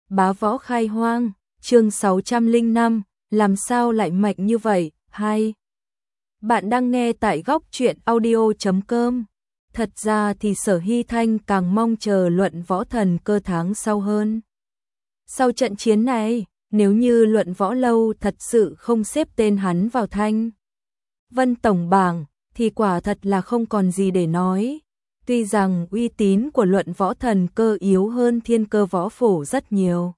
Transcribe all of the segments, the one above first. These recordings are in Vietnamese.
Bá võ khai hoang, chương 605, làm sao lại mạnh như vậy, hay. Bạn đang nghe tại góc truyện audio.com. Thật ra thì Sở Hy Thanh càng mong chờ luận võ thần cơ tháng sau hơn. Sau trận chiến này, nếu như luận võ lâu thật sự không xếp tên hắn vào Thanh Vân tổng bảng, thì quả thật là không còn gì để nói. Tuy rằng uy tín của luận võ thần cơ yếu hơn Thiên Cơ Võ Phổ rất nhiều.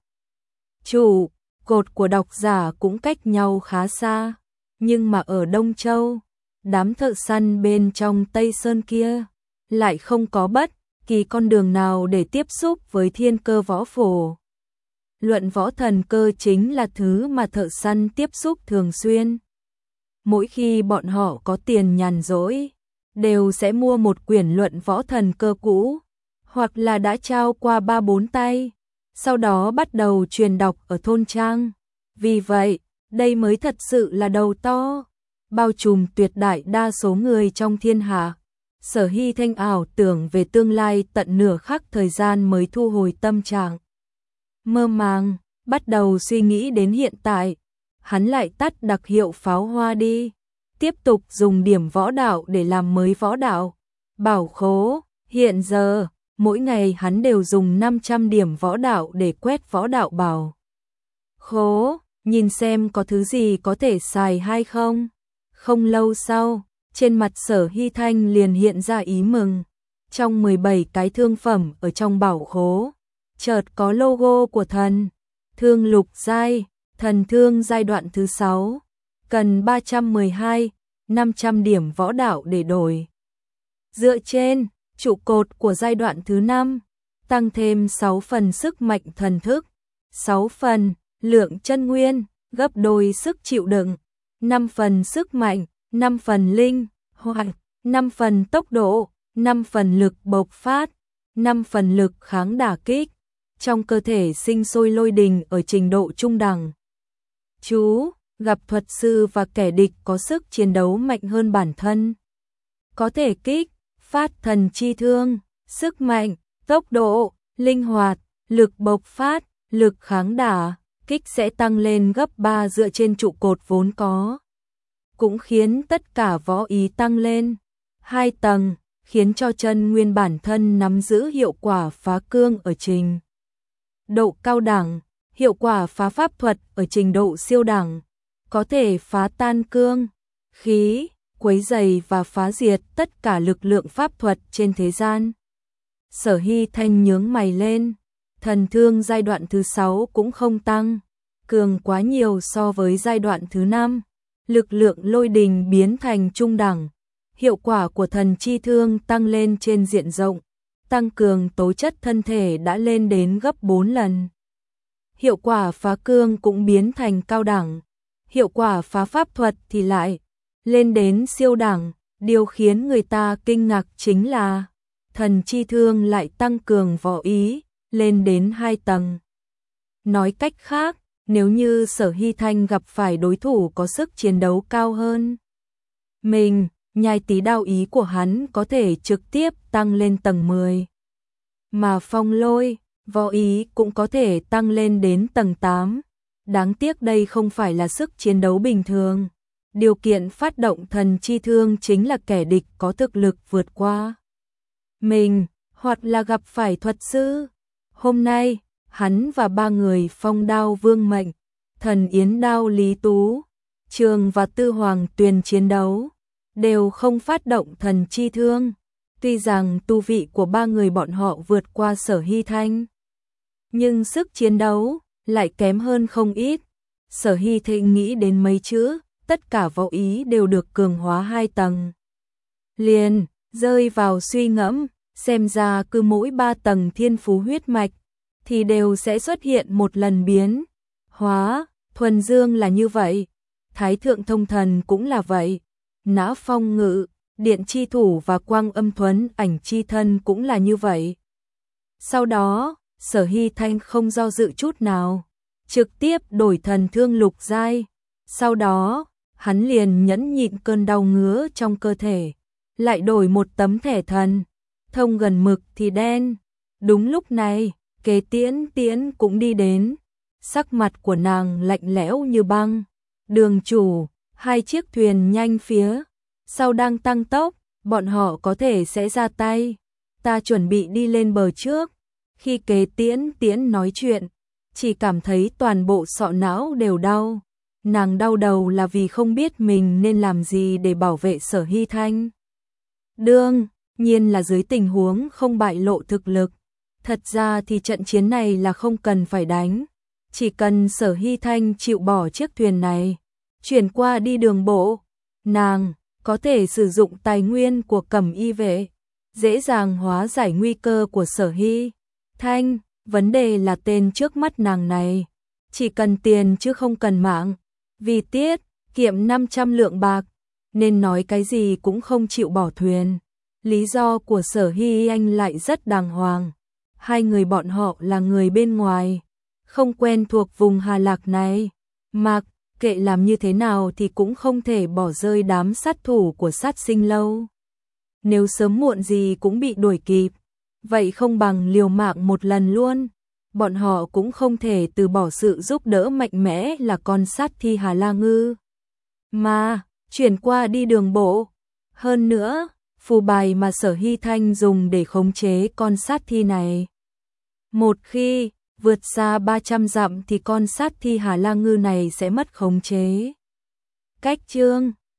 Trụ cột của độc giả cũng cách nhau khá xa, nhưng mà ở Đông Châu, đám thợ săn bên trong Tây Sơn kia lại không có bất kỳ con đường nào để tiếp xúc với Thiên Cơ Võ Phổ. Luận võ thần cơ chính là thứ mà thợ săn tiếp xúc thường xuyên. Mỗi khi bọn họ có tiền nhàn rỗi, đều sẽ mua một quyển luận võ thần cơ cũ, hoặc là đã trao qua 3-4 tay, sau đó bắt đầu truyền đọc ở thôn trang. Vì vậy, đây mới thật sự là đầu to, bao trùm tuyệt đại đa số người trong thiên hạ. Sở Hy Thanh ảo tưởng về tương lai tận nửa khắc thời gian mới thu hồi tâm trạng mơ màng, bắt đầu suy nghĩ đến hiện tại. Hắn lại tắt đặc hiệu pháo hoa đi, tiếp tục dùng điểm võ đạo để làm mới võ đạo. Bảo khố, hiện giờ, mỗi ngày hắn đều dùng 500 điểm võ đạo để quét võ đạo bảo khố, nhìn xem có thứ gì có thể xài hay không. Không lâu sau, trên mặt Sở Hy Thanh liền hiện ra ý mừng. Trong 17 cái thương phẩm ở trong bảo khố, chợt có logo của thần thương lục giai, thần thương giai đoạn thứ 6, cần 312, 500 điểm võ đạo để đổi. Dựa trên trụ cột của giai đoạn thứ 5, tăng thêm 6 phần sức mạnh thần thức, 6 phần lượng chân nguyên, gấp đôi sức chịu đựng, 5 phần sức mạnh, 5 phần linh hoạt, 5 phần tốc độ, 5 phần lực bộc phát, 5 phần lực kháng đả kích. Trong cơ thể sinh sôi lôi đình ở trình độ trung đẳng. Chú, gặp thuật sư và kẻ địch có sức chiến đấu mạnh hơn bản thân. Có thể kích, phát thần chi thương, sức mạnh, tốc độ, linh hoạt, lực bộc phát, lực kháng đả, kích sẽ tăng lên gấp 3 dựa trên trụ cột vốn có. Cũng khiến tất cả võ ý tăng lên 2 tầng, khiến cho chân nguyên bản thân nắm giữ hiệu quả phá cương ở trình độ cao đẳng, hiệu quả phá pháp thuật ở trình độ siêu đẳng, có thể phá tan cương, khí, quấy rầy và phá diệt tất cả lực lượng pháp thuật trên thế gian. Sở Hy Thanh nhướng mày lên, thần thương giai đoạn thứ 6 cũng không tăng cường quá nhiều so với giai đoạn thứ 5, lực lượng lôi đình biến thành trung đẳng, hiệu quả của thần chi thương tăng lên trên diện rộng, tăng cường tố chất thân thể đã lên đến gấp 4 lần. Hiệu quả phá cương cũng biến thành cao đẳng, hiệu quả phá pháp thuật thì lại lên đến siêu đẳng. Điều khiến người ta kinh ngạc chính là thần chi thương lại tăng cường võ ý lên đến 2 tầng. Nói cách khác, nếu như Sở Hy Thanh gặp phải đối thủ có sức chiến đấu cao hơn mình, nhai tí đao ý của hắn có thể trực tiếp tăng lên tầng 10. Mà phong lôi, võ ý cũng có thể tăng lên đến tầng 8. Đáng tiếc đây không phải là sức chiến đấu bình thường. Điều kiện phát động thần chi thương chính là kẻ địch có thực lực vượt qua mình, hoặc là gặp phải thuật sư. Hôm nay, hắn và 3 người Phong Đao Vương Mệnh, Thần Yến Đao Lý Tú, Trường và Tư Hoàng Tuyền chiến đấu, đều không phát động thần chi thương. Tuy rằng tu vị của 3 người bọn họ vượt qua Sở Hy Thanh, nhưng sức chiến đấu lại kém hơn không ít. Sở Hy Thanh nghĩ đến mấy chữ, tất cả võ ý đều được cường hóa 2 tầng. Liền rơi vào suy ngẫm, xem ra cứ mỗi 3 tầng thiên phú huyết mạch thì đều sẽ xuất hiện một lần biến hóa. Thuần Dương là như vậy, Thái Thượng Thông Thần cũng là vậy, Nã Phong Ngự, Điện Chi Thủ và Quang Âm Thuấn Ảnh Chi Thân cũng là như vậy. Sau đó, Sở Hy Thanh không do dự chút nào, trực tiếp đổi thần thương lục giai. Sau đó, hắn liền nhẫn nhịn cơn đau ngứa trong cơ thể, lại đổi một tấm thẻ thần thông gần mực thì đen. Đúng lúc này, Kế Tiễn Tiễn cũng đi đến, sắc mặt của nàng lạnh lẽo như băng. Đường chủ, hai chiếc thuyền nhanh phía sau đang tăng tốc, bọn họ có thể sẽ ra tay. Ta chuẩn bị đi lên bờ trước. Khi Kế Tiễn Tiễn nói chuyện, chỉ cảm thấy toàn bộ sọ não đều đau. Nàng đau đầu là vì không biết mình nên làm gì để bảo vệ Sở Hy Thanh. Đương nhiên là dưới tình huống không bại lộ thực lực. Thật ra thì trận chiến này là không cần phải đánh. Chỉ cần Sở Hy Thanh chịu bỏ chiếc thuyền này, chuyển qua đi đường bộ, nàng có thể sử dụng tài nguyên của Cẩm Y vệ, dễ dàng hóa giải nguy cơ của Sở Hy Thanh. Vấn đề là tên trước mắt nàng này, chỉ cần tiền chứ không cần mạng. Vì tiết kiệm 500 lượng bạc, nên nói cái gì cũng không chịu bỏ thuyền. Lý do của Sở Hy Anh lại rất đàng hoàng. Hai người bọn họ là người bên ngoài, không quen thuộc vùng Hà Lạc này. Mặc kệ làm như thế nào thì cũng không thể bỏ rơi đám sát thủ của Sát Sinh Lâu. Nếu sớm muộn gì cũng bị đuổi kịp, vậy không bằng liều mạng một lần luôn. Bọn họ cũng không thể từ bỏ sự giúp đỡ mạnh mẽ là con sát thi Hà La Ngư, mà chuyển qua đi đường bộ. Hơn nữa, phù bài mà Sở Hy Thanh dùng để khống chế con sát thi này, một khi vượt xa 300 dặm thì con sát thi Hà La Ngư này sẽ mất khống chế. Cách chương